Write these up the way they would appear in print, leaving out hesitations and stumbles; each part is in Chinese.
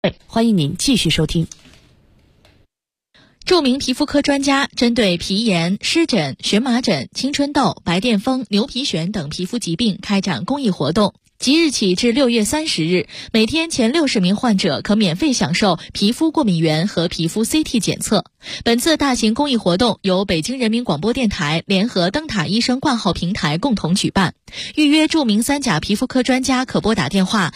欢迎您继续收听。著名皮肤科专家针对皮炎、湿疹、荨麻疹、青春痘、白癜风、牛皮癣等皮肤疾病开展公益活动。即日起至6月30日，每天前60名患者可免费享受皮肤过敏原和皮肤 CT 检测。本次大型公益活动由北京人民广播电台联合灯塔医生挂号平台共同举办。预约著名3甲皮肤科专家可拨打电话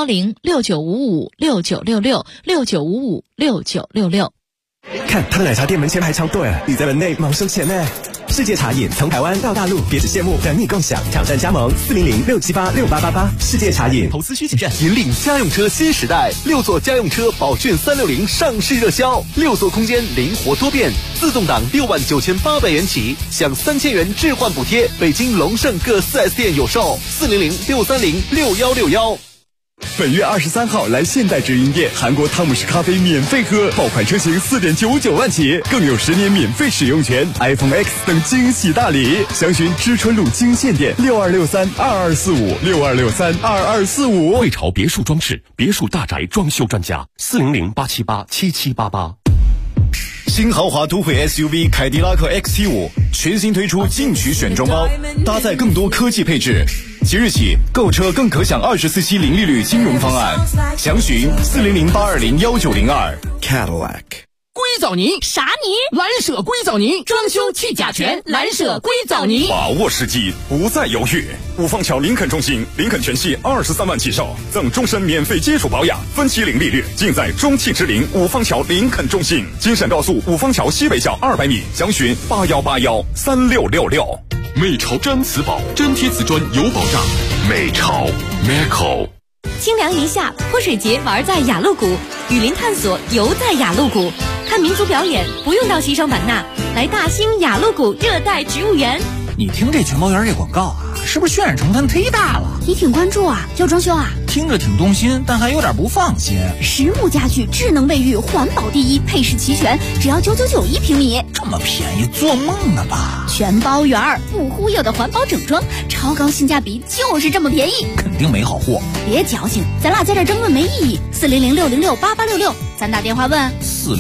010-6955-6966 看他的奶茶店门前排长队，你在门内忙收钱呢。世界茶饮从台湾到大陆，别只羡慕，等你共享，挑战加盟400-678-6888。世界茶饮。 投资需谨慎。引领家用车新时代，6座家用车宝骏360上市热销，6座空间灵活多变，自动挡69800元起，享3000元置换补贴。北京龙盛各 4S 店有售，400-630-6161。 本月23号来现代直营店，韩国汤姆士咖啡免费喝，爆款车型4.99万起，更有10年免费使用权， iPhone X 等惊喜大礼。详询知春路金线店6263-2245，6263-2245。 汇潮别墅装饰，别墅大宅装修专家，400-878-7788。 新豪华都会 SUV 凯迪拉克 XT5 全新推出进取选装包，搭载更多科技配置。即日起购车更可享24期零利率金融方案，详询400-820-1902。 Cadillac。 硅藻泥啥泥？ 蓝舍硅藻泥，装修去甲醛，蓝舍硅藻泥。 把握时机，不再犹豫。五坊桥林肯中心，林肯全系23万起售，赠终身免费基础保养，分期零利率，尽在中汽之林五坊桥林肯中心。京沈高速五坊桥西北角200米，详询8181-3666。 美潮毡瓷宝，粘贴瓷砖有保障。美潮 Meco。 清凉一夏，泼水节玩在雅鹿谷，雨林探索游在雅鹿谷，看民族表演不用到西双版纳，来大兴雅鹿谷热带植物园。 你听这全包园这广告啊，是不是渲染成分忒大了？ 你挺关注啊，要装修啊？ 听着挺动心，但还有点不放心。 实木家具，智能卫浴，环保第一，配饰齐全，只要999一平米。 这么便宜，做梦呢吧？ 全包园不忽悠的环保整装，超高性价比，就是这么便宜。 肯定没好货。 别矫情，咱俩在这争论没意义。400-606-8866，咱打电话问。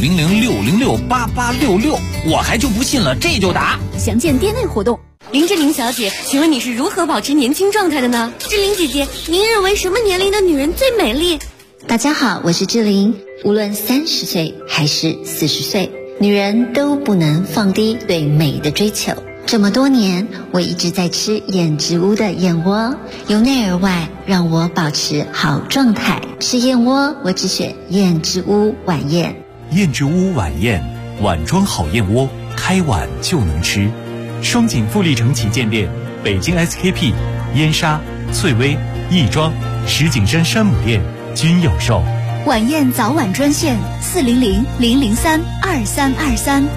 400-606-8866，我还就不信了，这就打。 详见店内活动。林志玲小姐，请问你是如何保持年轻状态的呢？志玲姐姐，您认为什么年龄的女人最美丽？ 大家好，我是志玲。无论30岁还是40岁，女人都不能放低对美的追求。这么多年，我一直在吃燕之屋的燕窝，由内而外让我保持好状态。吃燕窝，我只选燕之屋晚宴。 燕之屋晚宴，碗装好燕窝，开碗就能吃。双井富力城旗舰店、北京 SKP、燕莎、翠微、亦庄、石景山山姆店均有售。 晚宴早晚专线400-003-2323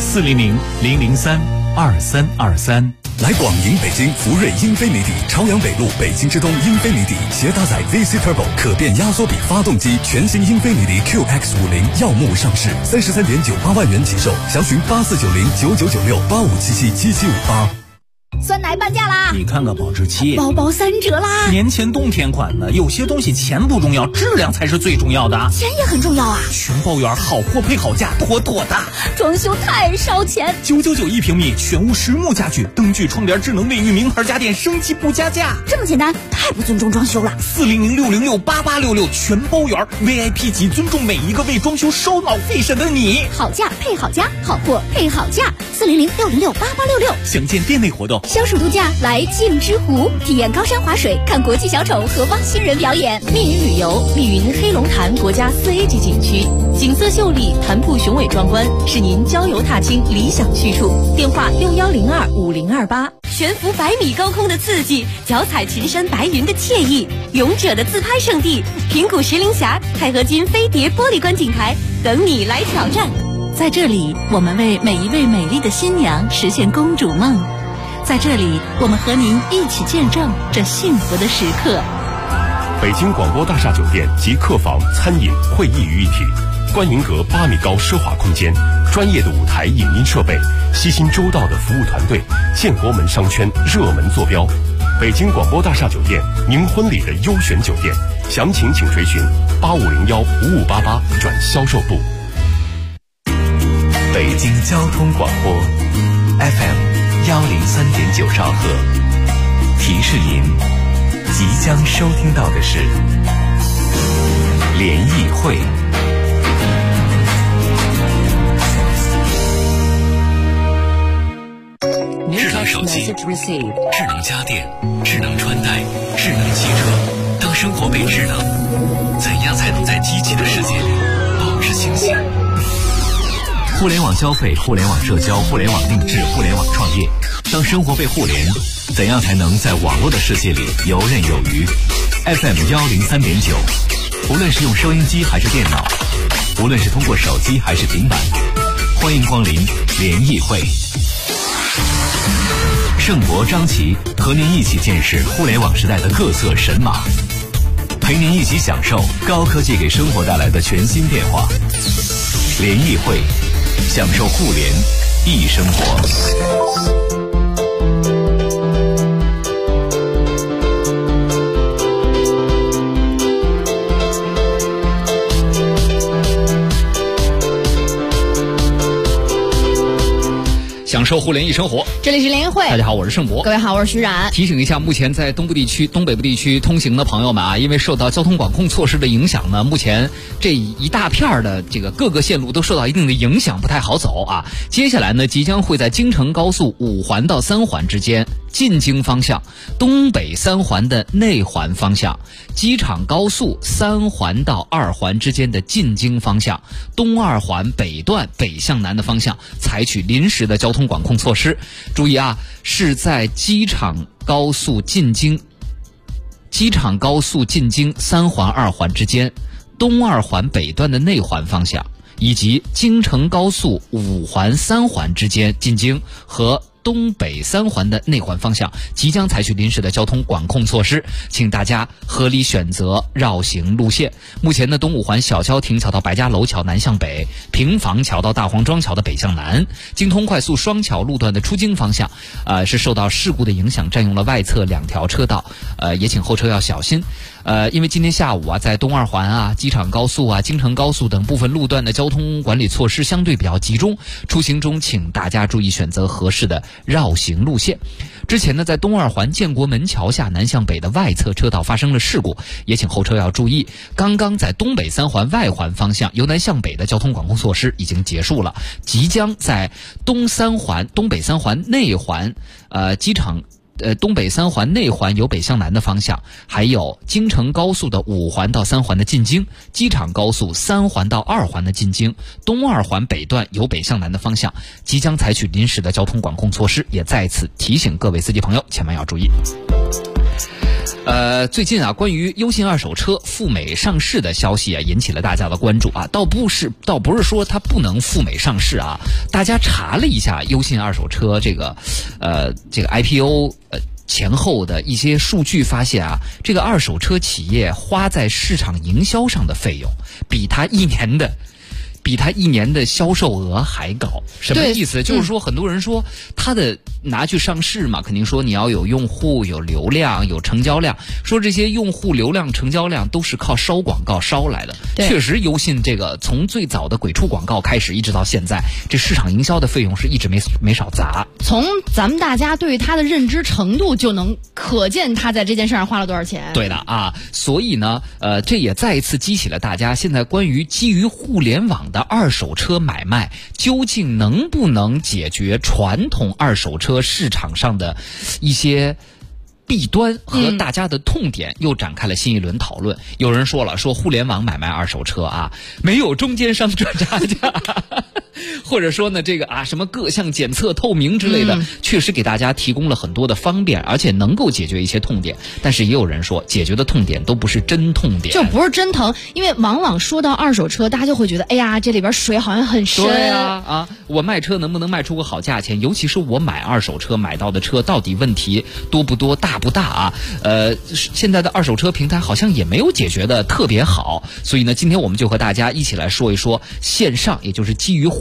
400-003-2323。 来广营北京福瑞英菲尼迪朝阳北路北京之东英菲尼迪携搭载 VC Turbo 可变压缩比发动机全新英菲尼迪 QX50耀目上市，33.98万元起售，详询8490-9996-8577-7758。 酸奶半价啦！ 你看看保质期， 包包3折啦！ 年前冬天款的，有些东西钱不重要，质量才是最重要的。 钱也很重要啊！ 全包园好货配好价，妥妥的。 装修太烧钱 ，999一平米，全屋实木家具，灯具、窗帘、智能卫浴，名牌家电，升级不加价。 这么简单，太不尊重装修了。 400-606-8866全包园 VIP 级，尊重每一个为装修烧脑费神的你。 好价配好家，好货配好价。400-606-8866， 详见店内活动。 消暑度假来镜之湖，体验高山滑水，看国际小丑和汪星人表演。密云旅游，密云黑龙潭国家4A 级景区，景色秀丽，潭瀑雄伟壮观，是您郊游踏青理想去处。电话6102-5028。悬浮100米高空的刺激，脚踩群山白云的惬意，勇者的自拍圣地平谷石林峡钛合金飞碟玻璃观景台，等你来挑战。在这里，我们为每一位美丽的新娘实现公主梦。在这里，我们和您一起见证这幸福的时刻。 北京广播大厦酒店及客房、餐饮、会议于一体，观迎阁8米高奢华空间，专业的舞台影音设备，悉心周到的服务团队，建国门商圈热门坐标。北京广播大厦酒店您婚礼的优选酒店。详情请垂询85015588转销售部。 北京交通广播 FM 103.9兆赫，提示您即将收听到的是联谊会。智能手机、智能家电、智能穿戴、智能汽车，当生活被智能，怎样才能在机器的世界里保持清醒？互联网消费、互联网社交、互联网定制、互联网创业，当生活被互联，怎样才能在网络的世界里游刃有余？ FM 103.9，无论是用收音机还是电脑，无论是通过手机还是平板，欢迎光临联谊会。盛博、张琪和您一起见识互联网时代的各色神马，陪您一起享受高科技给生活带来的全新变化。联谊会，享受互联易生活。 享受互联易生活， 这里是联谊会。 大家好，我是盛博。 各位好，我是徐冉。 提醒一下，目前在东北部地区通行的朋友们啊，因为受到交通管控措施的影响呢，目前这一大片的这个各个线路都受到一定的影响，不太好走啊。接下来呢，即将会在京承高速5环到3环之间，进京方向、东北3环的内环方向、机场高速3环到2环之间的进京方向、东2环北段北向南的方向采取临时的交通管控措施。注意啊，是在机场高速进京3环2环之间、东2环北段的内环方向，以及京承高速5环3环之间进京和东北3环的内环方向即将采取临时的交通管控措施，请大家合理选择绕行路线。目前的东5环小桥亭桥到白家楼桥南向北，平房桥到大黄庄桥的北向南，京通快速双桥路段的出京方向是受到事故的影响，占用了外侧2条车道，也请后车要小心。因为今天下午啊，在东2环啊、机场高速啊、京承高速等部分路段的交通管理措施相对比较集中，出行中请大家注意选择合适的绕行路线。之前呢，在东2环建国门桥下南向北的外侧车道发生了事故，也请后车要注意。刚刚在东北3环外环方向由南向北的交通管控措施已经结束了，即将在东北3环内环东北3环内环由北向南的方向，还有京承高速的5环到3环的进京，机场高速3环到2环的进京，东2环北段由北向南的方向即将采取临时的交通管控措施，也再次提醒各位司机朋友千万要注意。最近啊，关于优信二手车赴美上市的消息啊，引起了大家的关注啊。倒不是说它不能赴美上市啊，大家查了一下优信二手车这个 IPO 前后的一些数据，发现啊，这个二手车企业花在市场营销上的费用比它一年的销售额还高。什么意思？就是说很多人说他的拿去上市嘛，肯定说你要有用户、有流量、有成交量，说这些用户流量、成交量都是靠烧广告烧来的。确实，优信这个从最早的鬼畜广告开始，一直到现在，这市场营销的费用是一直没少砸。 从咱们大家对他的认知程度就能可见他在这件事上花了多少钱。 对的啊，所以呢，这也再一次激起了大家现在关于基于互联网的二手车买卖究竟能不能解决传统二手车市场上的一些弊端和大家的痛点，又展开了新一轮讨论。有人说了，说互联网买卖二手车啊，没有中间商赚差价或者说呢，这个什么各项检测透明之类的，确实给大家提供了很多的方便，而且能够解决一些痛点。但是也有人说，解决的痛点都不是真痛点， 就不是真疼。因为往往说到二手车，大家就会觉得，哎呀，这里边水好像很深。 对啊，我卖车能不能卖出个好价钱？尤其是我买二手车买到的车，到底问题多不多、大不大啊？现在的二手车平台好像也没有解决的特别好。所以呢，今天我们就和大家一起来说一说线上，也就是基于互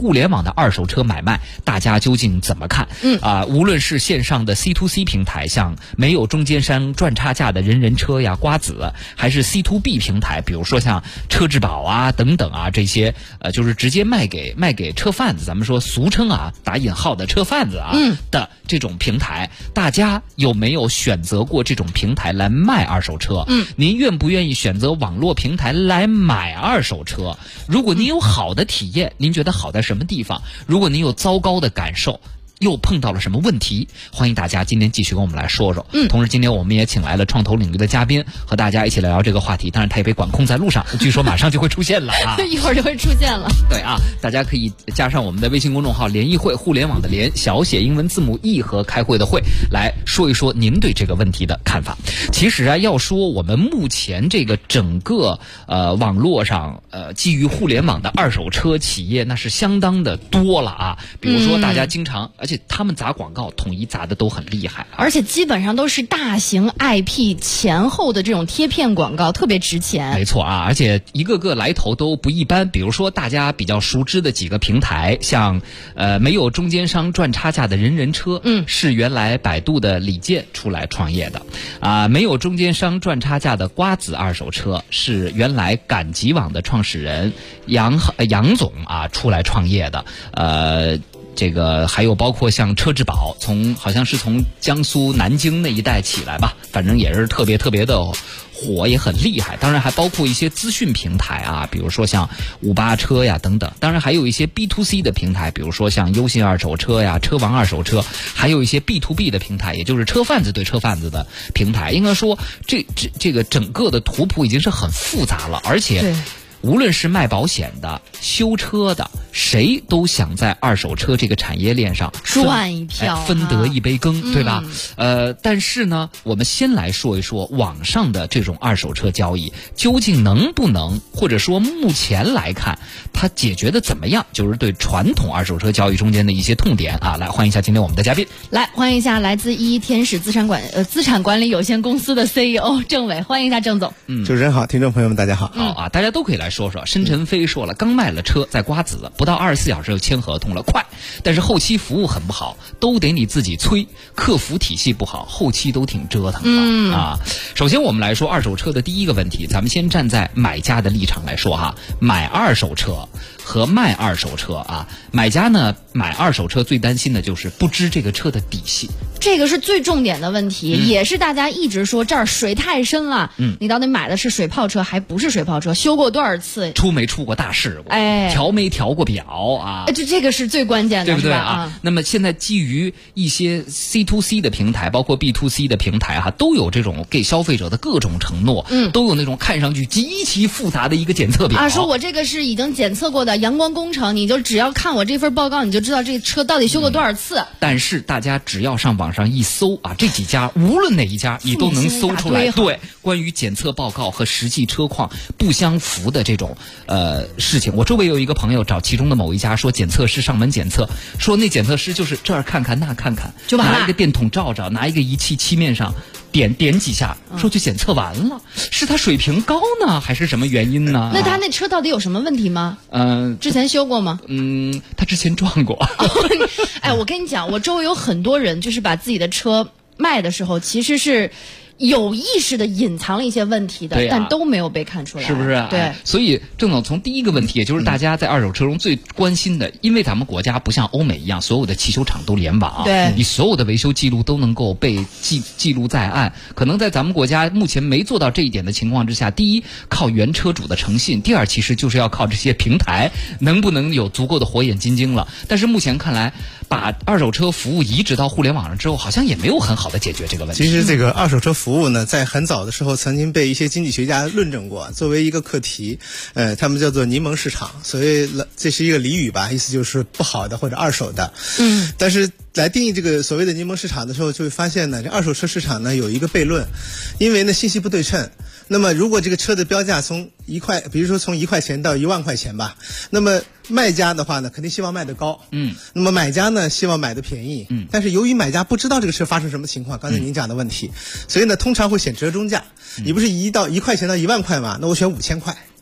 互联网的二手车买卖，大家究竟怎么看？无论是线上的 C2C 平台，像没有中间商赚差价的人人车呀、瓜子，还是 C2B 平台，比如说像车质保啊等等啊，这些就是直接卖给车贩子，咱们说俗称啊打引号的车贩子啊的这种平台，大家有没有选择过这种平台来卖二手车？您愿不愿意选择网络平台来买二手车？如果您有好的体验，您觉得好在什么地方？如果您有糟糕的感受，又碰到了什么问题？欢迎大家今天继续跟我们来说说。同时今天我们也请来了创投领域的嘉宾，和大家一起来聊这个话题。当然他也被管控在路上，据说马上就会出现了啊， 一会儿就会出现了。 对啊，大家可以加上我们的微信公众号联谊会，互联网的联，小写英文字母 E 和开会的会，来说一说您对这个问题的看法。其实啊，要说我们目前这个整个网络上基于互联网的二手车企业，那是相当的多了啊。比如说大家经常，而且他们砸广告统一砸的都很厉害， 而且基本上都是大型 IP 前后的这种贴片广告，特别值钱。 没错啊，而且一个个来头都不一般。比如说大家比较熟知的几个平台，像没有中间商赚差价的人人车，是原来百度的李健出来创业的啊。没有中间商赚差价的瓜子二手车，是原来赶集网的创始人杨总啊出来创业的。这个还有包括像车质保，好像是从江苏南京那一带起来吧，反正也是特别的火，也很厉害。当然还包括一些资讯平台啊，比如说像58车呀等等。当然还有一些 B2C 的平台，比如说像优信二手车呀、车王二手车，还有一些 B2B 的平台，也就是车贩子对车贩子的平台。应该说这个整个的图谱已经是很复杂了，而且无论是卖保险的、修车的，谁都想在二手车这个产业链上赚一票， 分得一杯羹，对吧？但是呢，我们先来说一说网上的这种二手车交易究竟能不能，或者说目前来看它解决的怎么样，就是对传统二手车交易中间的一些痛点啊。来欢迎一下今天我们的嘉宾， 来欢迎一下来自一天使资产管理有限公司的 CEO 郑伟，欢迎一下郑总。 主持人好，听众朋友们大家好。 好啊，大家都可以来说说。申晨飞说了，刚卖了车，在瓜子不到24小时就签合同了，快，但是后期服务很不好，都得你自己催，客服体系不好，后期都挺折腾的啊。首先我们来说二手车的第一个问题，咱们先站在买家的立场来说哈，买二手车和卖二手车啊，买家呢买二手车最担心的就是不知这个车的底细， 这个是最重点的问题，也是大家一直说这儿水太深了。你到底买的是水泡车还不是水泡车？修过多少次？出没出过大事故？调没调过表啊？ 这个是最关键的， 对不对啊？那么现在基于一些 C2C 的平台，包括 B2C 的平台都有这种给消费者的各种承诺，都有那种看上去极其复杂的一个检测表说我这个是已经检测过的阳光工程，你就只要看我这份报告，你就知道这车到底修过多少次。 但是大家只要上网上一搜啊，这几家无论哪一家你都能搜出来，对关于检测报告和实际车况不相符的这种事情。我周围有一个朋友找其中的某一家说检测师上门检测，说那检测师就是这儿看看那看看，就拿一个电筒照照，拿一个仪器漆面上点几下，说就检测完了。是他水平高呢，还是什么原因呢？ 那他那车到底有什么问题吗？之前修过吗？ 他之前撞过。 我跟你讲，我周围有很多人就是把自己的车卖的时候，其实是有意识的隐藏了一些问题的，但都没有被看出来， 是不是？ 对， 所以郑总从第一个问题，也就是大家在二手车中最关心的，因为咱们国家不像欧美一样，所有的汽修厂都联网， 对， 你所有的维修记录都能够被记录在案。可能在咱们国家目前没做到这一点的情况之下，第一靠原车主的诚信，第二其实就是要靠这些平台能不能有足够的火眼金睛了。但是目前看来，把二手车服务移植到互联网上之后，好像也没有很好的解决这个问题。 其实这个二手车服务呢，在很早的时候曾经被一些经济学家论证过，作为一个课题，他们叫做柠檬市场，所谓这是一个俚语吧，意思就是不好的或者二手的。但是来定义这个所谓的柠檬市场的时候，就会发现呢，这二手车市场呢有一个悖论，因为呢信息不对称。那么如果这个车的标价从比如说从1块钱到1万块钱吧，那么卖家的话呢肯定希望卖得高，那么买家呢希望买得便宜，但是由于买家不知道这个车发生什么情况，刚才您讲的问题，所以呢通常会选折中价。你不是1块钱到1万块嘛，那我选5000块。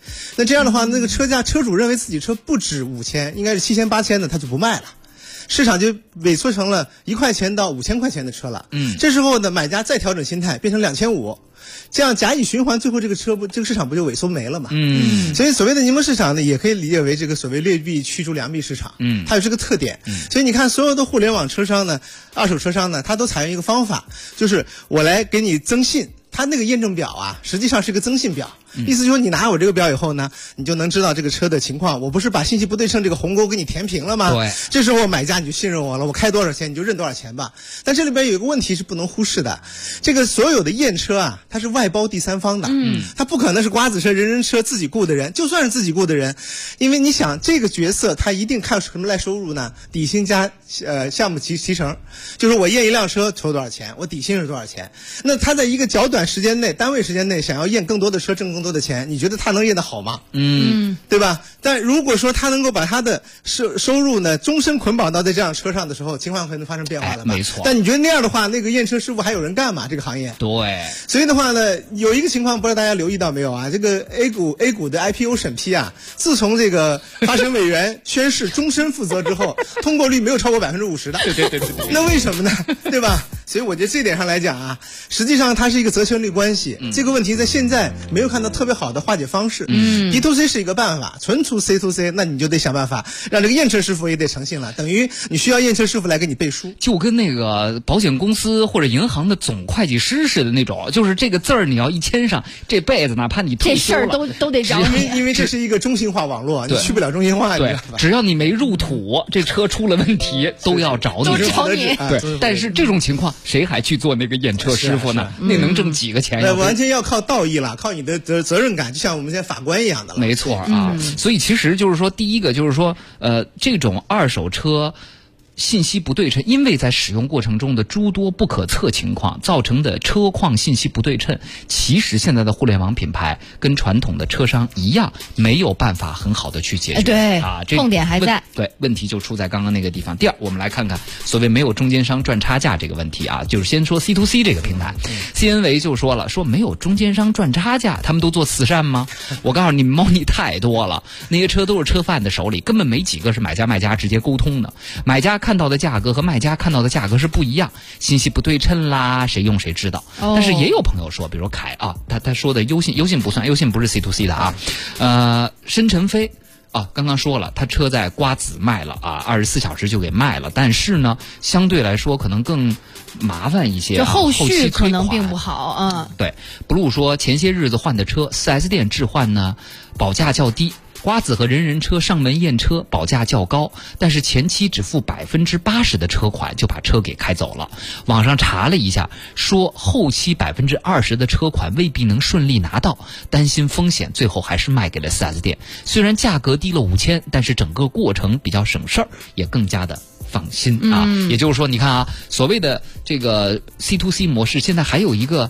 那这样的话，那个车主认为自己车不止5000，应该是7000、8000的，他就不卖了。市场就萎缩成了1块钱到5000块钱的车了。这时候呢，买家再调整心态，变成2500，这样假以循环，最后这个市场不就萎缩没了嘛？所以所谓的柠檬市场呢，也可以理解为这个所谓劣币驱逐良币市场。它有这个特点。所以你看，所有的互联网车商呢，二手车商呢，它都采用一个方法，就是我来给你增信。它那个验证表啊，实际上是个增信表，意思就是说你拿我这个表以后呢，你就能知道这个车的情况。我不是把信息不对称这个鸿沟给你填平了吗？ 对， 这时候买家你就信任我了，我开多少钱你就认多少钱吧。但这里边有一个问题是不能忽视的，这个所有的验车啊，它是外包第三方的，它不可能是瓜子车、人车自己雇的人，就算是自己雇的人，因为你想这个角色他一定看什么来收入呢？底薪加项目提成，就是我验一辆车筹多少钱，我底薪是多少钱。那他在一个较短时间内、单位时间内想要验更多的车挣更多的钱，你觉得他能验得好吗？对吧？但如果说他能够把他的收入呢终身捆绑到在这辆车上的时候，情况可能发生变化了吧？ 没错。 但你觉得那样的话，那个验车师傅还有人干吗？这个行业？ 对。 所以的话呢，有一个情况不知道大家留意到没有啊？这个 A 股的 IPO 审批啊，自从这个发审委员宣誓终身负责之后，通过率没有超过50%的。对。那为什么呢？对吧？所以我觉得这点上来讲啊，实际上它是一个责权利关系。这个问题在现在没有看到特别好的化解方式。B2C 是一个办法，纯出 C2C， 那你就得想办法让这个验车师傅也得诚信了，等于你需要验车师傅来给你背书， 就跟那个保险公司或者银行的总会计师似的那种，就是这个字儿你要一签上，这辈子哪怕你退休了， 这事儿都得找你， 因为这是一个中心化网络，你去不了中心化。 对，只要你没入土，这车出了问题都要找你， 都找你。 对，但是这种情况谁还去做那个验车师傅呢？那能挣几个钱？ 那完全要靠道义了，靠你的责任感，就像我们现在法官一样的了。 没错啊，所以其实就是说，第一个就是说，这种二手车信息不对称，因为在使用过程中的诸多不可测情况造成的车况信息不对称，其实现在的互联网品牌跟传统的车商一样，没有办法很好的去解决。 对啊， 痛点还在。 对，问题就出在刚刚那个地方。第二，我们来看看所谓没有中间商赚差价这个问题啊，就是先说 C2C 这个平台，CNV 就说了，说没有中间商赚差价，他们都做慈善吗？我告诉你，猫腻太多了，那些车都是车贩的手里，根本没几个是买家卖家直接沟通的，买家看到的价格和卖家看到的价格是不一样，信息不对称啦，谁用谁知道。但是也有朋友说，比如凯啊，他说的优信不算，优信不是 C2C 的啊。申晨飞啊，刚刚说了，他车在瓜子卖了啊，24小时就给卖了，但是呢，相对来说可能更麻烦一些， 就后续可能并不好啊。 对 ，Blue 说前些日子换的车，4S 店置换呢，保价较低。瓜子和人车上门验车保价较高，但是前期只付80%的车款就把车给开走了。网上查了一下，说后期20%的车款未必能顺利拿到，担心风险，最后还是卖给了 4S 店。虽然价格低了5000，但是整个过程比较省事儿，也更加的放心啊。也就是说，你看啊，所谓的这个 C2C 模式，现在还有一个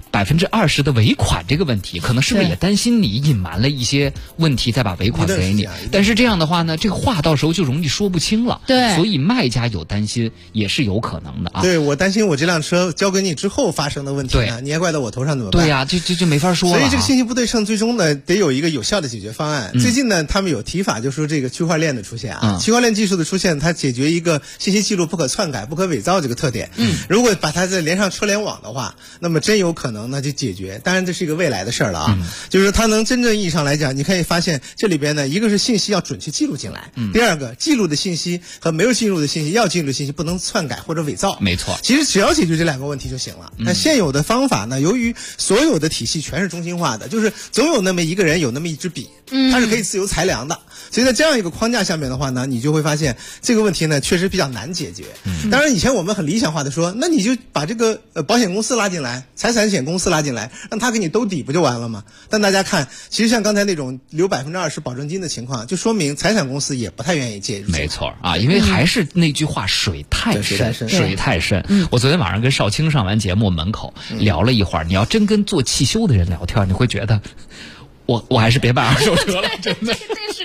20%的尾款这个问题，可能是不是也担心你隐瞒了一些问题，再把尾款给你？但是这样的话呢，这个话到时候就容易说不清了。 对， 所以卖家有担心也是有可能的啊。 对，我担心我这辆车交给你之后发生的问题呢，你还怪到我头上怎么办？ 对呀，就没法说了。 所以这个信息不对称，最终呢得有一个有效的解决方案。最近呢，他们有提法，就说这个区块链的出现啊，区块链技术的出现，它解决一个信息记录不可篡改、不可伪造这个特点。如果把它再连上车联网的话，那么真有可能呢就解决。当然这是一个未来的事儿了啊，就是它能真正意义上来讲，你可以发现这里边呢，一个是信息要准确记录进来，第二个记录的信息和没有记录的信息，要记录的信息不能篡改或者伪造。 没错， 其实只要解决这两个问题就行了。那现有的方法呢，由于所有的体系全是中心化的，就是总有那么一个人有那么一支笔，它是可以自由裁量的。所以在这样一个框架下面的话呢，你就会发现这个问题呢确实比较难解决。当然以前我们很理想化的说，那你就把这个保险公司拉进来，财产险公司拉进来，让他给你兜底不就完了吗？但大家看，其实像刚才那种留20%保证金的情况，就说明财产公司也不太愿意介入。 没错啊，因为还是那句话，水太深，水太深。我昨天晚上跟少卿上完节目门口聊了一会儿，你要真跟做汽修的人聊天，你会觉得我还是别买二手车了，真的。 这是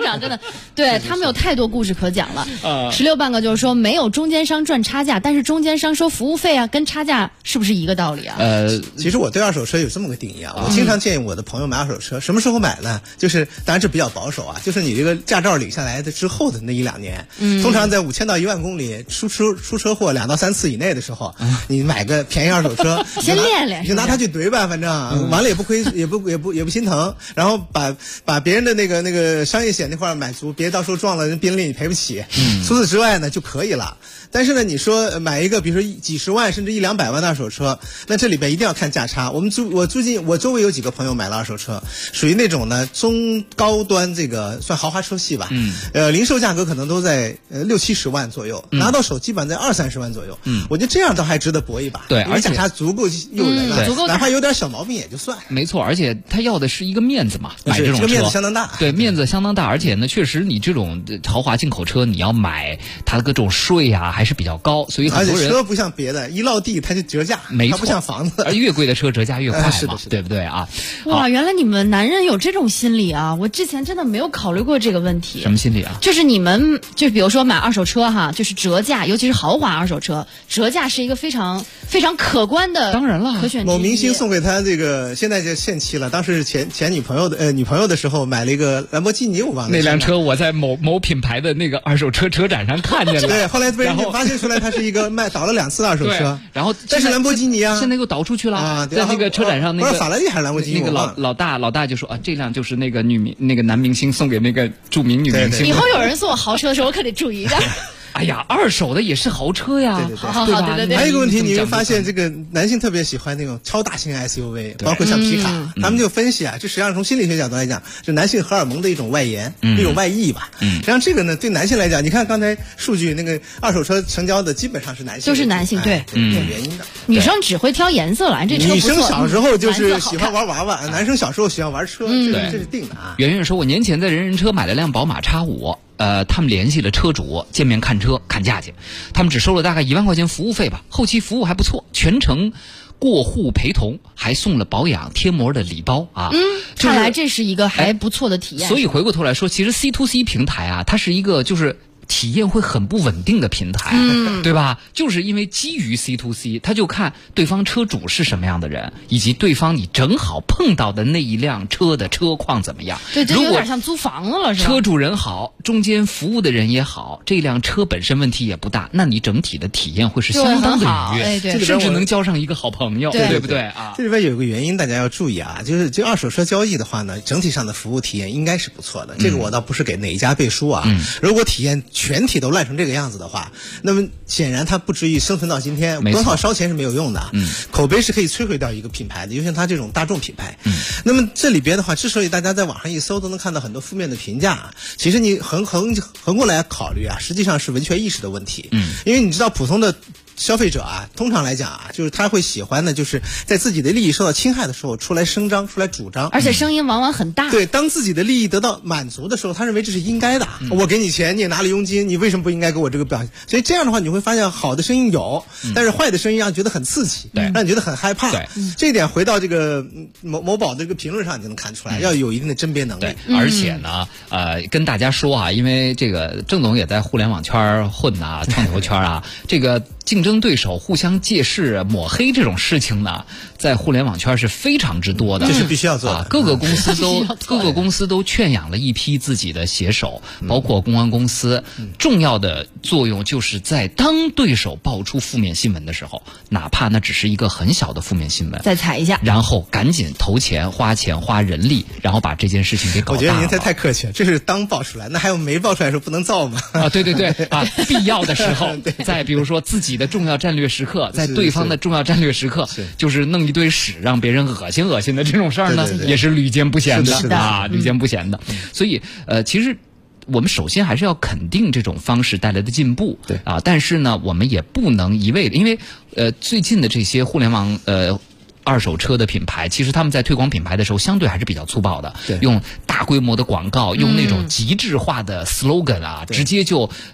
长真的，对他们有太多故事可讲了。16半个就是说没有中间商赚差价，但是中间商收服务费啊，跟差价是不是一个道理啊？ 其实我对二手车有这么个定义啊，我经常建议我的朋友买二手车，什么时候买呢？就是当然这比较保守啊，就是你这个驾照领下来的之后的那1-2年，通常在5000到1万公里出车祸2到3次以内的时候，你买个便宜二手车， 先练练， 你就拿它去怼吧，反正完了也不亏，也不心疼，然后把别人的那个商业险那块买足，别到时候撞了人宾利你赔不起。除此之外呢就可以了。但是呢，你说买一个比如说几十万甚至100-200万的二手车，那这里边一定要看价差。我最近我周围有几个朋友买了二手车，属于那种呢中高端这个算豪华车系吧。零售价格可能都在60-70万左右，拿到手基本在20-30万左右。我觉得这样倒还值得搏一把。 对， 而且价差足够诱人了， 足够哪怕有点小毛病也就算。 没错，而且他要的是一个面子嘛，买这种车， 这个面子相当大。 对，面子相当大，而且呢，确实你这种豪华进口车，你要买它的各种税啊，还是比较高，所以很多人。 而且车不像别的，一落地它就折价， 没错， 它不像房子， 而越贵的车折价越快嘛， 是的， 对不对啊？ 哇，原来你们男人有这种心理啊！我之前真的没有考虑过这个问题。 什么心理啊？ 就是你们就比如说买二手车哈，就是折价，尤其是豪华二手车，折价是一个非常非常可观的， 当然了， 可选。 某明星送给他这个，现在就限期了。当时前女朋友的女朋友的时候，买了一个兰博基尼，我忘了那辆车，我在某品牌的那个二手车车展上看见了。 对，后来被人发现出来，它是一个倒了2次的二手车。 然后但是兰博基尼啊， 现在又倒出去了啊！在那个车展上，那个法拉利还是兰博基尼， 那个老大就说啊，这辆就是那个男明星送给那个著名女明星。 以后有人送我豪车的时候，我可得注意一下。 哎呀，二手的也是豪车呀， 对， 好，对。 还有一个问题，你会发现这个男性特别喜欢那种超大型 SUV， 包括像皮卡，他们就分析啊，这实际上从心理学角度来讲，是男性荷尔蒙的一种外延，一种外溢吧。实际上这个呢，对男性来讲，你看刚才数据，那个二手车成交的基本上是男性， 都是男性，对， 有原因的。 女生只会挑颜色了，这车不错。 女生小时候就是喜欢玩娃娃，男生小时候喜欢玩车，这是定的啊。 圆圆说，我年前在人人车买了辆宝马 X5。他们联系了车主，见面看车看价钱，他们只收了大概1万块钱服务费吧，后期服务还不错，全程过户陪同，还送了保养贴膜的礼包啊。 看来这是一个还不错的体验。 所以回过头来说，其实 C2C 平台啊，它是一个就是体验会很不稳定的平台，对吧？就是因为基于 C2C， 他就看对方车主是什么样的人，以及对方你正好碰到的那一辆车的车况怎么样。 对，这有点像租房子了，是吧？ 车主人好，中间服务的人也好，这辆车本身问题也不大，那你整体的体验会是相当的愉悦，甚至能交上一个好朋友，对不对啊？ 这里边有一个原因大家要注意啊，就是这二手车交易的话呢，整体上的服务体验应该是不错的。这个我倒不是给哪一家背书啊，如果体验全体都烂成这个样子的话，那么显然它不至于生存到今天。多少烧钱是没有用的，口碑是可以摧毁掉一个品牌的，尤其像它这种大众品牌。那么这里边的话，之所以大家在网上一搜都能看到很多负面的评价，其实你横过来考虑啊，实际上是维权意识的问题。因为你知道普通的消费者啊，通常来讲啊，就是他会喜欢的，就是在自己的利益受到侵害的时候出来声张、出来主张， 而且声音往往很大。 对，当自己的利益得到满足的时候，他认为这是应该的。我给你钱，你也拿了佣金，你为什么不应该给我这个表现？所以这样的话，你会发现好的声音有，但是坏的声音让你觉得很刺激，让你觉得很害怕。这一点回到这个某宝的这个评论上，你就能看出来，要有一定的甄别能力。 而且呢，跟大家说啊，因为这个郑总也在互联网圈混啊，创投圈啊，这个竞争对手互相借势抹黑这种事情呢，在互联网圈是非常之多的， 这是必须要做的。 各个公司都圈养了一批自己的写手，包括公关公司。重要的作用就是在当对手爆出负面新闻的时候，哪怕那只是一个很小的负面新闻， 再踩一下， 然后赶紧投钱、花钱、花人力，然后把这件事情给搞大了。 我觉得您太客气了，这是当爆出来，那还有没爆出来的时候不能造吗？ 啊，对啊，必要的时候，再比如说自己的重要战略时刻，在对方的重要战略时刻，就是弄一堆屎让别人恶心的这种事儿呢，也是屡见不鲜的啊，屡见不鲜的。所以其实我们首先还是要肯定这种方式带来的进步，但是呢，我们也不能一味的，因为最近的这些互联网二手车的品牌，其实他们在推广品牌的时候相对还是比较粗暴的，用大规模的广告，用那种极致化的 slogan 啊，直接就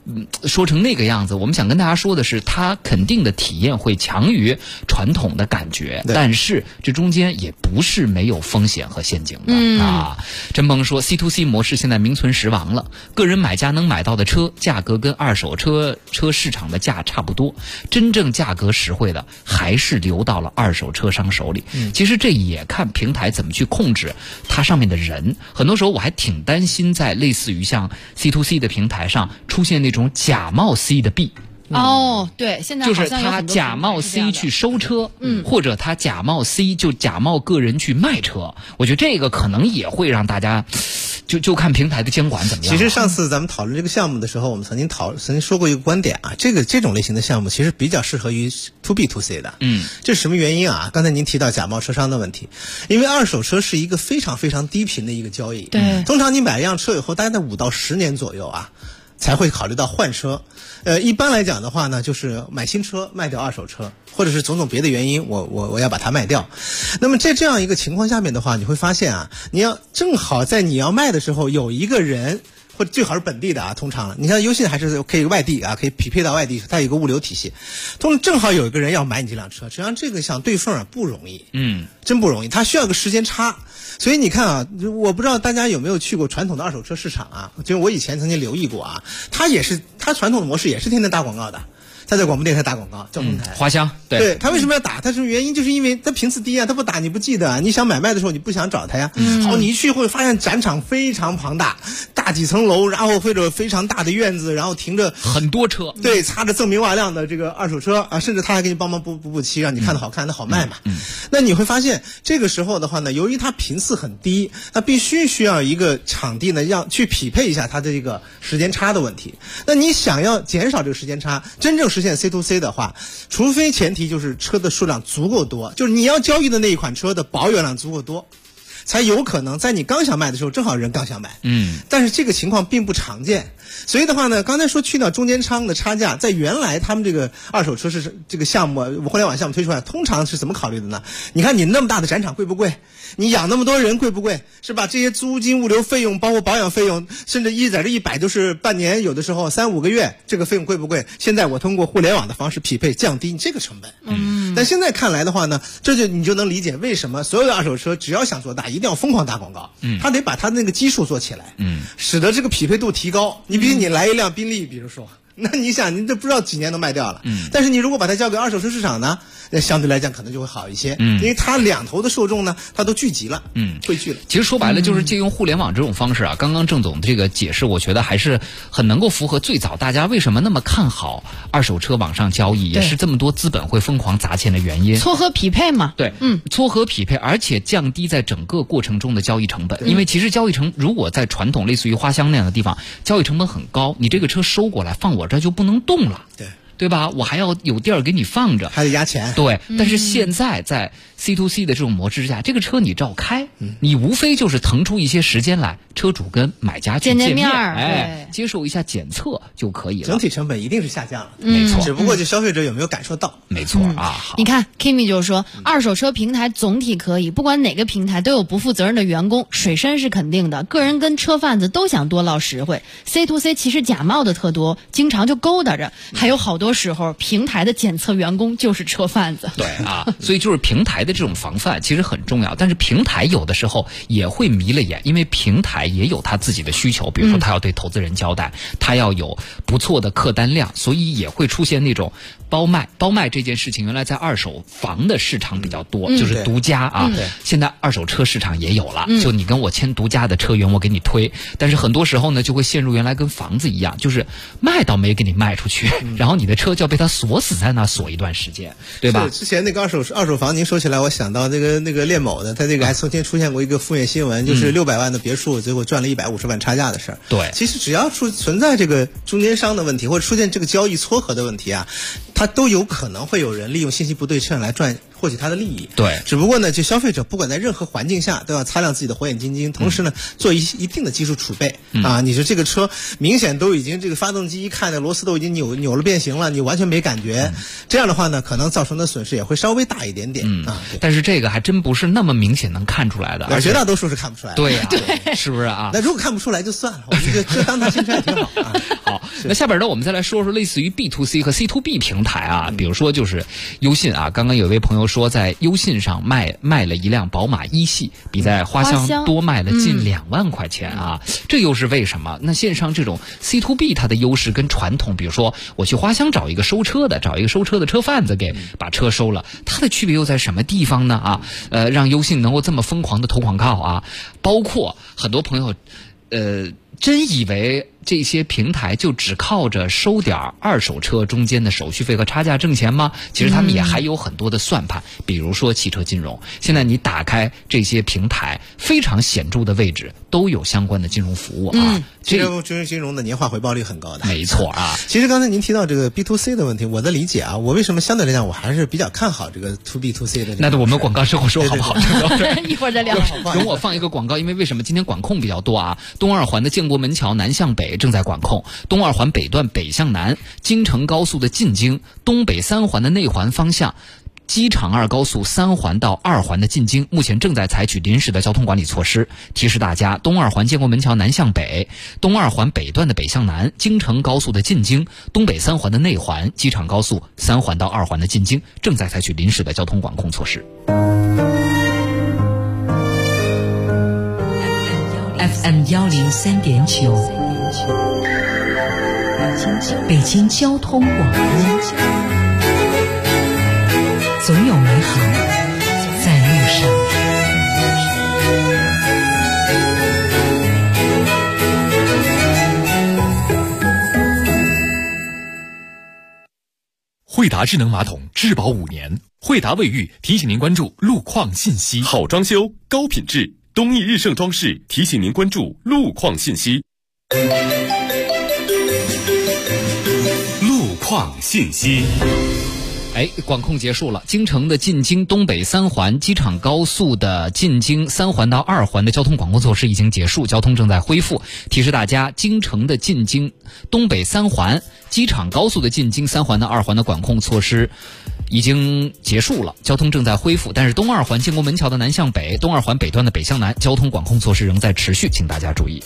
说成那个样子。我们想跟大家说的是，它肯定的体验会强于传统的感觉，但是这中间也不是没有风险和陷阱的啊。陈鹏说 C2C 模式现在名存实亡了，个人买家能买到的车价格跟二手车市场的价差不多，真正价格实惠的还是流到了二手车商手里。其实这也看平台怎么去控制它上面的人。很多时候我还挺担心在类似于像 C2C 的平台上出现那种假冒 C 的币。 对，现在就是他假冒 C 去收车，或者他假冒 C 就假冒个人去卖车。我觉得这个可能也会让大家就看平台的监管怎么样。 其实上次咱们讨论这个项目的时候，我们曾经说过一个观点啊，这种类型的项目其实比较适合于 to B to C 的。这是什么原因啊？刚才您提到假冒车商的问题，因为二手车是一个非常非常低频的一个交易。 对， 通常你买一辆车以后，大概在5到10年左右啊，才会考虑到换车。一般来讲的话呢，就是买新车卖掉二手车，或者是种种别的原因，我要把它卖掉。那么在这样一个情况下面的话，你会发现啊，你要正好在你要卖的时候，有一个人或者最好是本地的啊，通常你像优信还是可以外地啊，可以匹配到外地，它有一个物流体系。正好有一个人要买你这辆车，实际上这个想对缝啊不容易，真不容易，它需要个时间差。所以你看啊，我不知道大家有没有去过传统的二手车市场啊？就我以前曾经留意过啊，它传统的模式也是天天打广告的。他在广播电台打广告，交通台花香， 对他为什么要打？他什么原因？就是因为他频次低啊，他不打你不记得啊。你想买卖的时候你不想找他呀。好，你一去会发现展场非常庞大，大几层楼，然后或者非常大的院子，然后停着很多车， 对，擦着锃明瓦亮的这个二手车啊，甚至他还给你帮忙补漆，让你看得好看，那好卖嘛。那你会发现这个时候的话呢，由于它频次很低，它需要一个场地呢，要去匹配一下它的这个时间差的问题。那你想要减少这个时间差，真正实现 C2C 的话，除非前提就是车的数量足够多，就是你要交易的那一款车的保有量足够多，才有可能在你刚想买的时候，正好人刚想买。但是这个情况并不常见。所以的话呢，刚才说去掉中间商的差价，在原来他们这个二手车是这个项目，互联网项目推出来，通常是怎么考虑的呢？你看你那么大的展场贵不贵？你养那么多人贵不贵？是吧？这些租金、物流费用，包括保养费用，甚至在这100都是半年，有的时候3-5个月，这个费用贵不贵？现在我通过互联网的方式匹配，降低你这个成本。但现在看来的话呢，你就能理解为什么所有的二手车只要想做大，一定要疯狂打广告。他得把他那个基数做起来，使得这个匹配度提高。你比如你来一辆宾利，比如说，那你想，你这不知道几年能卖掉了。但是你如果把它交给二手车市场呢，那相对来讲可能就会好一些。因为它两头的受众呢，它都聚集了，汇聚了。 其实说白了就是借用互联网这种方式啊。刚刚郑总的这个解释，我觉得还是很能够符合最早大家为什么那么看好二手车网上交易，也是这么多资本会疯狂砸钱的原因。 撮合匹配嘛， 对，撮合匹配，而且降低在整个过程中的交易成本。因为其实交易如果在传统类似于花香那样的地方，交易成本很高，你这个车收过来放我这就不能动了。对吧？我还要有地儿给你放着， 还得压钱。 对，但是现在在 C2C 的这种模式之下，这个车你照开，你无非就是腾出一些时间来，车主跟买家去见面，接受一下检测就可以了。 整体成本一定是下降了， 没错。 只不过就消费者有没有感受到？ 没错啊。好， 你看 Kimi 就是说，二手车平台总体可以，不管哪个平台都有不负责任的员工，水深是肯定的。个人跟车贩子都想多捞实惠。C2C 其实假冒的特多，经常就勾搭着，还有好多时候平台的检测员工就是车贩子。 对啊，所以就是平台的这种防范其实很重要，但是平台有的时候也会迷了眼，因为平台也有他自己的需求，比如说他要对投资人交代，他要有不错的客单量，所以也会出现那种包卖这件事情。原来在二手房的市场比较多，就是独家啊。现在二手车市场也有了，就你跟我签独家的车源，我给你推。但是很多时候呢，就会陷入原来跟房子一样，就是卖倒没给你卖出去，然后你的车就要被他锁死在那锁一段时间，对吧？ 之前那个二手房，您说起来，我想到那个练某的，他这个还曾经出现过一个负面新闻，就是600万的别墅，最后赚了150万差价的事儿。 对， 其实只要存在这个中间商的问题，或者出现这个交易撮合的问题啊，它都有可能会有人利用信息不对称来获取它的利益。 对， 只不过呢，就消费者不管在任何环境下都要擦亮自己的火眼金睛，同时呢，做一定的技术储备啊。你说这个车明显都已经这个发动机一看，那螺丝都已经扭了变形了，你完全没感觉。这样的话呢，可能造成的损失也会稍微大一点点啊。 但是这个还真不是那么明显能看出来的， 而绝大多数是看不出来的。 对呀，是不是啊？ 那如果看不出来就算了，我觉得这当它新车还挺好啊。 好，那下边呢，我们再来说说类似于 B2C 和 C2B 平台啊，比如说就是优信啊，刚刚有位朋友说在优信上卖了一辆宝马一系，比在花乡多卖了近2万块钱啊，这又是为什么？那线上这种 C2B 它的优势跟传统，比如说我去花乡找一个收车的车贩子给把车收了，它的区别又在什么地方呢？啊，让优信能够这么疯狂的投广告啊，包括很多朋友真以为这些平台就只靠着收点二手车中间的手续费和差价挣钱吗？其实他们也还有很多的算盘，比如说汽车金融。现在你打开这些平台，非常显著的位置都有相关的金融服务啊。 金融的年化回报率很高的， 没错啊。 其实刚才您提到这个 B2C 的问题，我的理解啊，我为什么相对来讲我还是比较看好这个 To B to C 的。 那我们广告之后说好不好？ 一会儿再聊。 容我放一个广告，因为为什么今天管控比较多啊？东二环的建国门桥南向北正在管控，东二环北段北向南，京承高速的进京，东北3环的内环方向，机场2高速3环到2环的进京，目前正在采取临时的交通管理措施。提示大家，东二环建国门桥南向北，东二环北段的北向南，京承高速的进京，东北3环的内环，机场高速3环到2环的进京，正在采取临时的交通管控措施。 FM 103.9，北京交通广播，总有美好在路上。 惠达智能马桶质保5年，惠达卫浴提醒您关注路况信息。 好装修，高品质，东义日盛装饰提醒您关注路况信息。路况信息。 管控结束了，京承的进京东北3环，机场高速的进京3环到2环的交通管控措施已经结束，交通正在恢复。提示大家，京承的进京东北3环，机场高速的进京3环到2环的管控措施已经结束了，交通正在恢复。但是东二环建国门桥的南向北，东二环北段的北向南，交通管控措施仍在持续，请大家注意。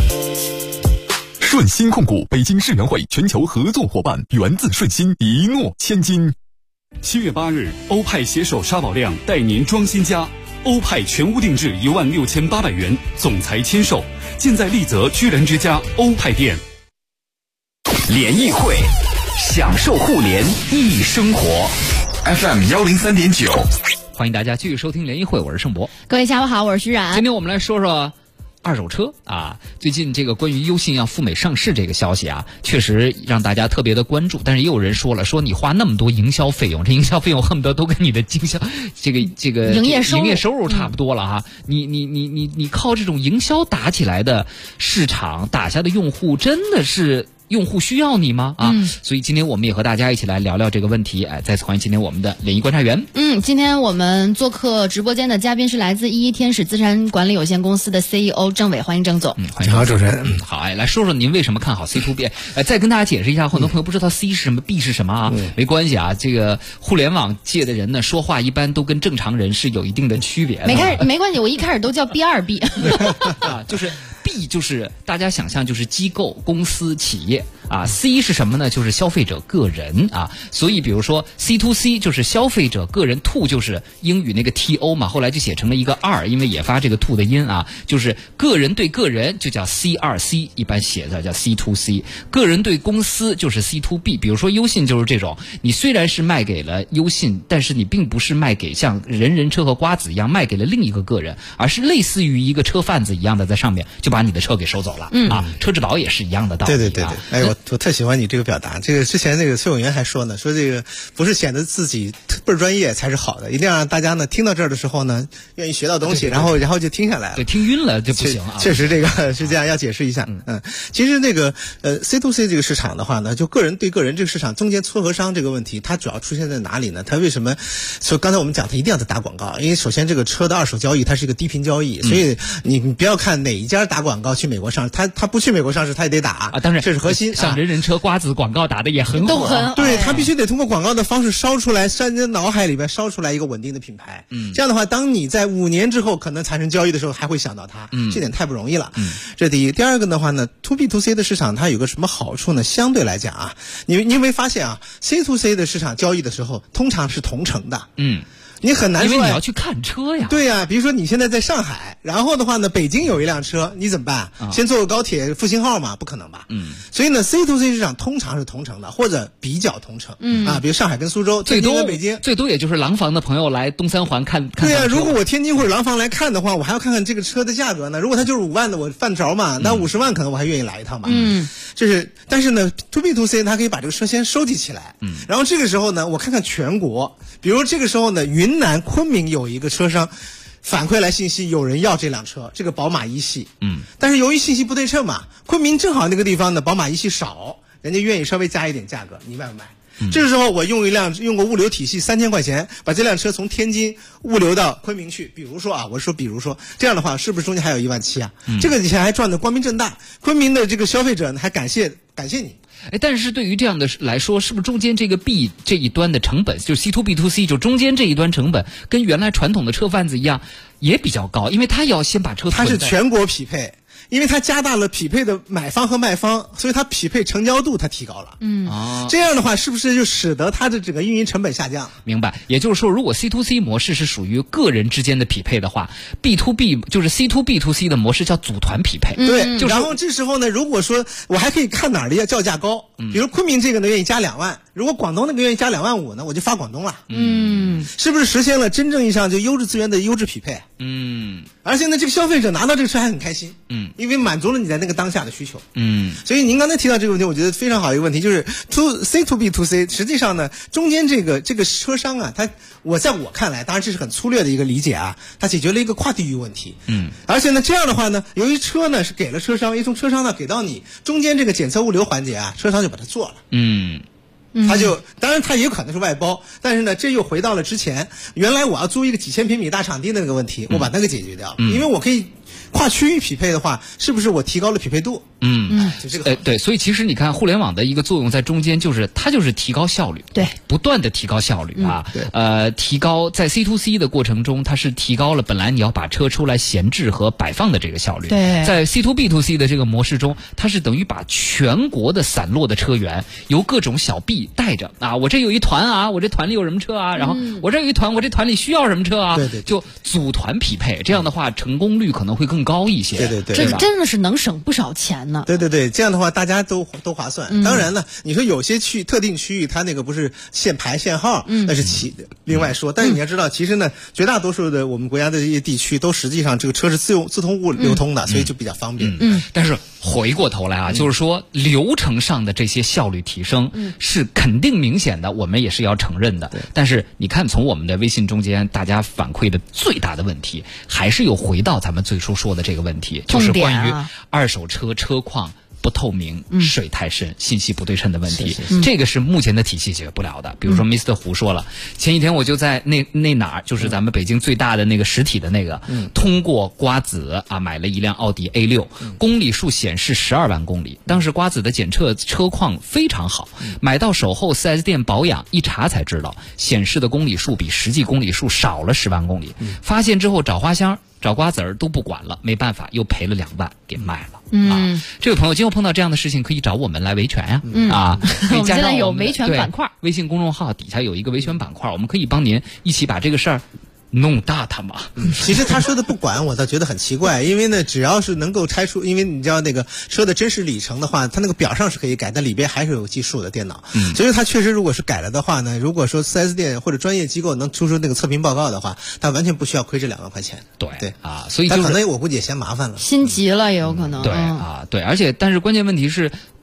顺鑫控股北京世园会全球合作伙伴，源自顺鑫，一诺千金。 7月8日，欧派携手沙宝亮带您装新家，欧派全屋定制16800元，总裁签售，尽在丽泽居然之家欧派店。 联谊会，享受互联易生活。FM 103.9， 欢迎大家继续收听联谊会，我是盛博。 各位下午好，我是徐冉。 今天我们来说说二手车啊，最近这个关于优信要赴美上市这个消息啊，确实让大家特别的关注。但是也有人说了，说你花那么多营销费用，这营销费用恨不得都跟你的经销这个营业收入差不多了哈。你靠这种营销打起来的市场，打下的用户，真的是用户需要你吗？所以今天我们也和大家一起来聊聊这个问题。再次欢迎今天我们的联谊观察员。 今天我们做客直播间的嘉宾是来自一天使资产管理有限公司的 CEO 郑伟，欢迎郑总。 欢迎好，主持人。好，来说说您为什么看好 C2B？再跟大家解释一下，很多朋友不知道 C 是什么 ，B 是什么啊？没关系啊，这个互联网界的人呢，说话一般都跟正常人是有一定的区别的。 没关系，我一开始都叫 B2B 啊，就是 B 就是大家想象就是机构、公司、企业啊 ，C 是什么呢？就是消费者个人啊。所以比如说 C2C 就是消费者个人 ，to 就是英语那个 TO 嘛，后来就写成了一个2，因为也发这个 to 的音啊，就是个人对个人就叫 C2C， 一般写的叫 C2C， 个人对公司就是 C2B。比如说优信就是这种，你虽然是卖给了优信，但是你并不是卖给像人人车和瓜子一样卖给了另一个个人，而是类似于一个车贩子一样的在上面就把你的车给收走了啊。车质保也是一样的道理。 对。 我特喜欢你这个表达。这个之前那个崔永元还说呢，说这个不是显得自己倍儿专业才是好的，一定要让大家呢听到这儿的时候呢，愿意学到东西，然后就听下来了。 对，听晕了就不行啊。 确实这个是这样，要解释一下。其实那个C2C 这个市场的话呢，就个人对个人这个市场中间撮合商这个问题，它主要出现在哪里呢？它为什么？所以刚才我们讲，它一定要打广告，因为首先这个车的二手交易它是一个低频交易，所以你不要看哪一家打广告去美国上市，他不去美国上市他也得打啊。当然这是核心。 像人人车瓜子广告打的也很火， 对，他必须得通过广告的方式烧出来，在你脑海里边烧出来一个稳定的品牌。这样的话，当你在5年之后可能产生交易的时候，还会想到它。这点太不容易了。这第一。第二个的话呢 ，to B to C 的市场它有个什么好处呢？相对来讲啊，你有没有发现啊 ，C to C 的市场交易的时候，通常是同城的。你很难说， 因为你要去看车呀。 对呀，比如说你现在在上海，然后的话呢，北京有一辆车，你怎么办？先坐个高铁复兴号嘛？不可能吧？所以呢 ，C to C 市场通常是同城的，或者比较同城。比如上海跟苏州，天津跟北京， 最多也就是廊坊的朋友来东三环看。 对呀，如果我天津或者廊坊来看的话，我还要看看这个车的价格呢。如果它就是5万的，我犯着嘛？那50万可能我还愿意来一趟吧。但是呢 ，to B to C 它可以把这个车先收集起来。然后这个时候呢，我看看全国，比如这个时候呢，云南昆明有一个车商反馈来信息，有人要这辆车，这个宝马一系。但是由于信息不对称嘛，昆明正好那个地方呢，宝马一系少，人家愿意稍微加一点价格，你买不买？这个时候我用个物流体系3000块钱，把这辆车从天津物流到昆明去，比如说这样的话，是不是中间还有17000啊？这个钱还赚得光明正大，昆明的这个消费者呢还感谢你。 但是对于这样的来说，是不是中间这个 B 这一端的成本，就是 C to B to C， 就中间这一端成本跟原来传统的车贩子一样，也比较高，因为他要先把车它是全国匹配。因为它加大了匹配的买方和卖方，所以它匹配成交度它提高了。这样的话是不是就使得它的整个运营成本下降？ 明白。也就是说，如果 C to C 模式是属于个人之间的匹配的话， B to B 就是 C to B to C 的模式叫组团匹配。 对，然后这时候呢，如果说我还可以看哪儿的要叫价高，比如昆明这个呢愿意加2万，如果广东那个愿意加2万5呢，我就发广东了。是不是实现了真正意义上就优质资源的优质匹配？而且呢，这个消费者拿到这个车还很开心。因为满足了你在那个当下的需求。所以您刚才提到这个问题，我觉得非常好一个问题，就是 C to B to C， 实际上呢，中间这个车商啊，在我看来，当然这是很粗略的一个理解啊，它解决了一个跨地域问题。而且呢，这样的话呢，由于车呢是给了车商，从车商呢给到你，中间这个检测物流环节啊，车商就把它做了。当然它也有可能是外包，但是呢，这又回到了之前，原来我要租一个几千平米大场地的那个问题，我把那个解决掉，因为我可以跨区域匹配的话，是不是我提高了匹配度？就这个对，所以其实你看互联网的一个作用在中间，它就是提高效率， 对， 不断的提高效率啊。提高在 C to C 的过程中，它是提高了本来你要把车出来闲置和摆放的这个效率。 对， 在 C to B to C 的这个模式中，它是等于把全国的散落的车源由各种小 B 带着啊，我这有一团啊，我这团里有什么车啊，然后我这有一团，我这团里需要什么车啊， 对， 就组团匹配，这样的话成功率可能会更高一些。 对， 这真的是能省不少钱呢。 对，这样的话大家都划算。当然了，你说有些特定区域它那个不是限牌限号，那是另外说。但是你要知道，其实呢，绝大多数的我们国家的这些地区都实际上这个车是自通物流通的，所以就比较方便。 但是回过头来啊，就是说流程上的这些效率提升是肯定明显的，我们也是要承认的。但是你看，从我们的微信中间大家反馈的最大的问题，还是又回到咱们最初说的这个问题，就是关于二手车车况不透明、水太深、信息不对称的问题，这个是目前的体系解决不了的。比如说 Mr. 胡说了，前几天我就在那哪儿，就是咱们北京最大的那个实体的那个，通过瓜子啊买了一辆奥迪 A6，公里数显示12万公里。当时瓜子的检测车况非常好，买到手后 4S 店保养一查才知道，显示的公里数比实际公里数少了10万公里。发现之后找花香、找瓜子儿都不管了，没办法又赔了2万给卖了。这位朋友今后碰到这样的事情可以找我们来维权呀。可以加上我们现在有维权板块， 微信公众号底下有一个维权板块，我们可以帮您一起把这个事儿弄大它嘛。 其实他说的不管我倒觉得很奇怪，因为呢只要是能够拆出，因为你知道那个车的真实里程的话，它那个表上是可以改，但里边还是有计数的电脑。所以它确实如果是改了的话呢，如果说 4S 店或者专业机构能出那个测评报告的话，它完全不需要亏这2万块钱。 对所以他可能我估计也嫌麻烦了， 心急了也有可能。 对，而且但是关键问题是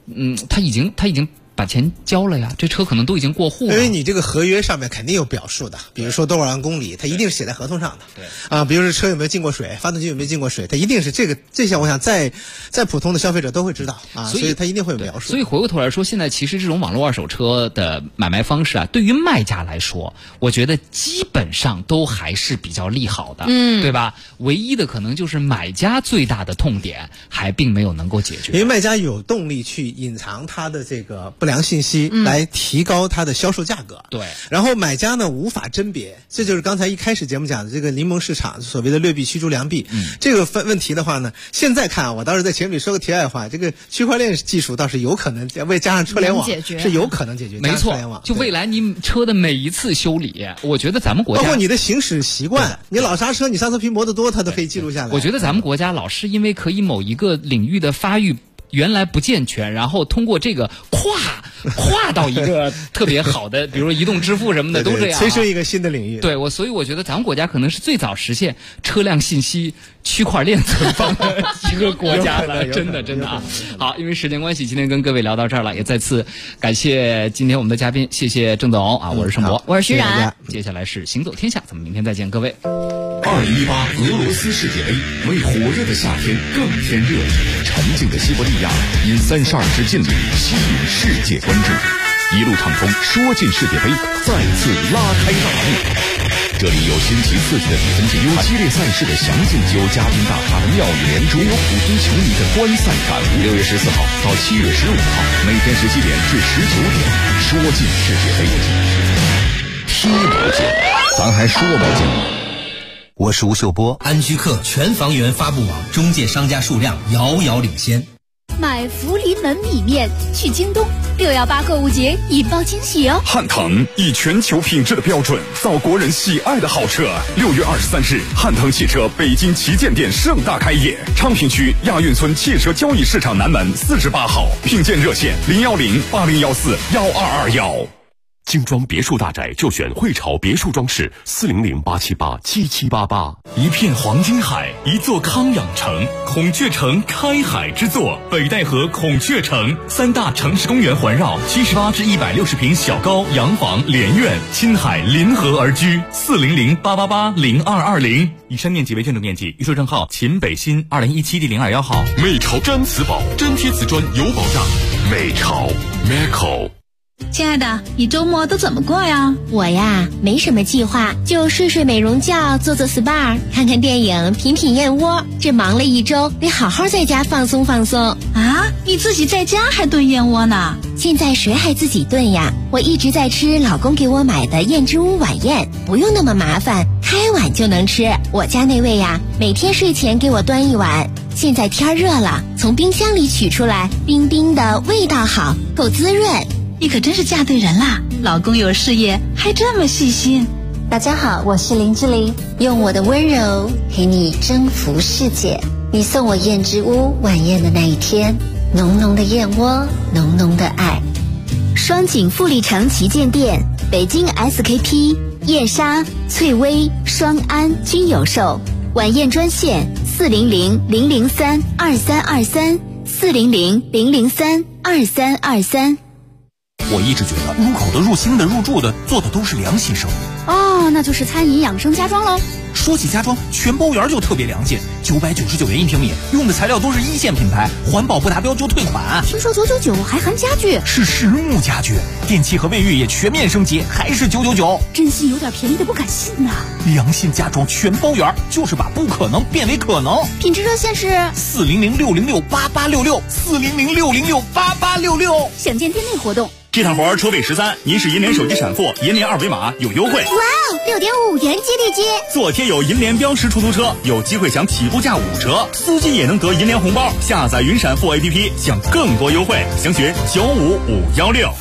他已经把钱交了呀，这车可能都已经过户了。 因为你这个合约上面肯定有表述的，比如说多少万公里，它一定是写在合同上的。 对啊，比如说车有没有进过水，发动机有没有进过水，它一定是这项我想在普通的消费者都会知道啊，所以它一定会有描述。 所以回过头来说，现在其实这种网络二手车的买卖方式啊，对于卖家来说，我觉得基本上都还是比较利好的，对吧？唯一的可能就是买家最大的痛点还并没有能够解决， 因为卖家有动力去隐藏他的这个不良信息，来提高它的销售价格。 对， 然后买家呢无法甄别，这就是刚才一开始节目讲的这个柠檬市场所谓的劣币驱逐良币。这个问题的话呢，现在看啊，我倒是在前面说个题外话，这个区块链技术倒是有可能为加上车联网是有可能解决。 没错，就未来你车的每一次修理，我觉得咱们国家包括你的行驶习惯，你老刹车，你刹车皮磨得多，它都可以记录下来。 我觉得咱们国家老是因为可以某一个领域的发育原来不健全，然后通过这个跨到一个特别好的，比如说移动支付什么的，都这样， 催生一个新的领域。 对，所以我觉得咱们国家可能是最早实现车辆信息区块链存放的一个国家了，真的啊。好，因为时间关系，今天跟各位聊到这儿了，也再次感谢今天我们的嘉宾，谢谢郑总啊，我是盛博， 我是徐冉， 接下来是行走天下，咱们明天再见，各位。 2018俄罗斯世界杯为火热的夏天更添热力，沉静的西伯利亚因32支劲旅吸引世界关注，一路畅通，说进世界杯再次拉开大幕。这里有新奇刺激的比分解，有激烈赛事的详尽，有嘉宾大咖的妙语连珠，有普通球迷的观赛感悟。6月14号到7月15号，每天17点至19点，说进世界杯，踢不进，咱还说不进。 我是吴秀波，安居客全房源发布网中介商家数量遥遥领先。 买福临门米面去京东，618购物节引爆惊喜哦！ 汉腾以全球品质的标准造国人喜爱的好车。6月23日，汉腾汽车北京旗舰店盛大开业，昌平区亚运村汽车交易市场南门48号，聘建热线010-8014-1221。 精装别墅大宅就选汇潮别墅装饰，400-878-7788。 一片黄金海，一座康养城，孔雀城开海之作，北戴河孔雀城，3大城市公园环绕，78至160平小高洋房连院，亲海临河而居，400-888-0220。以上面积为建筑面积，预售证号秦北新2017第021号。 美潮毡瓷宝，真贴瓷砖有保障。美潮 Meco。 亲爱的，你周末都怎么过呀？ 我呀，没什么计划，就睡睡美容觉，做做 SPA， 看看电影，品品燕窝。这忙了一周，得好好在家放松放松。 啊，你自己在家还炖燕窝呢？ 现在谁还自己炖呀？我一直在吃老公给我买的燕之屋晚宴，不用那么麻烦，开碗就能吃。我家那位呀，每天睡前给我端一碗。现在天热了，从冰箱里取出来，冰冰的，味道好，够滋润。 你可真是嫁对人啦！老公有事业，还这么细心。 大家好，我是林志玲，用我的温柔陪你征服世界。你送我燕之屋晚宴的那一天，浓浓的燕窝，浓浓的爱。 双井富力城旗舰店，北京 SKP、燕莎、翠微、双安均有售。晚宴专线400-003-2323，400-003-2323。 我一直觉得入口的、入心的、入住的做的都是良心生意。 哦，那就是餐饮养生家装喽。 说起家装，全包园就特别良心，999元1平米，用的材料都是1线品牌，环保不达标就退款。 听说999还含家具， 是实木家具，电器和卫浴也全面升级，还是999。 真心有点便宜的不敢信呐。 良心家装全包园，就是把不可能变为可能。 品质热线是 400-606-8866，400-606-8866。 想见店内活动。 这趟活车费13，您是银联手机闪付，银联二维码有优惠。 哇哦，6.5元激励金！ 做贴有银联标识出租车，有机会享起步价5折，司机也能得银联红包。下载云闪付 APP， 享更多优惠。详询95516。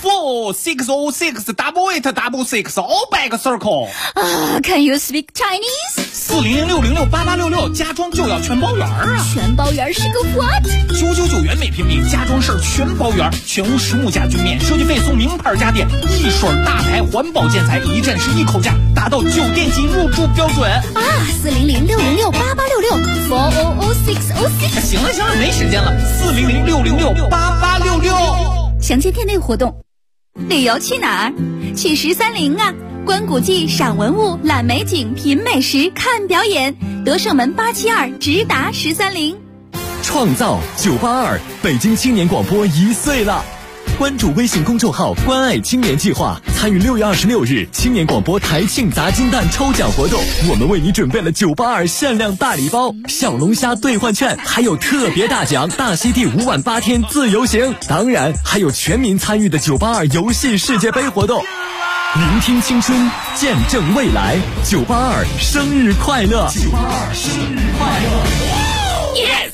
460668866 all back circle。 Can you speak Chinese？ 400-606-8866，家装就要全包园啊！ 全包园是个 what？ 999元每平米，家装事儿全包园，全屋实木家具免设计费，送名牌家电，一水大牌环保建材，一站式一口价，达到酒店级入住标准啊！400-606-8866 400-606。 行了，没时间了，400-606-8866。 详见店内活动。旅游去哪儿？去1030啊！观古迹、赏文物、览美景、品美食、看表演，德胜门872直达1030。 创造982，北京青年广播1岁了。关注微信公众号“关爱青年计划”，参与6月26日青年广播台庆砸金蛋抽奖活动。我们为你准备了982限量大礼包、小龙虾兑换券，还有特别大奖大溪地5晚8天自由行。当然，还有全民参与的982游戏世界杯活动。聆听青春，见证未来，982生日快乐！982生日快乐 ！Yes。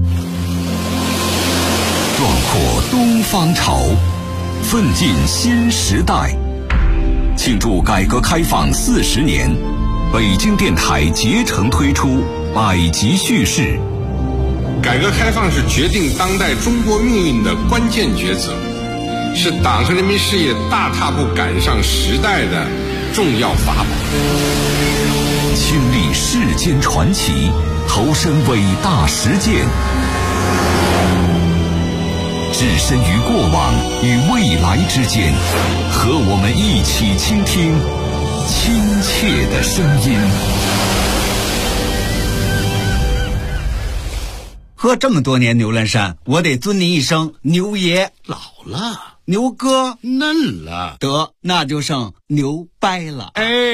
壮阔东方潮，奋进新时代。庆祝改革开放40年，北京电台竭诚推出百集叙事。 改革开放是决定当代中国命运的关键抉择，是党和人民事业大踏步赶上时代的重要法宝。 亲历世间传奇，投身伟大实践，置身于过往与未来之间，和我们一起倾听亲切的声音。 喝这么多年牛栏山，我得尊您一声牛爷。 老了， 牛哥嫩了， 得那就剩牛掰了。 哎。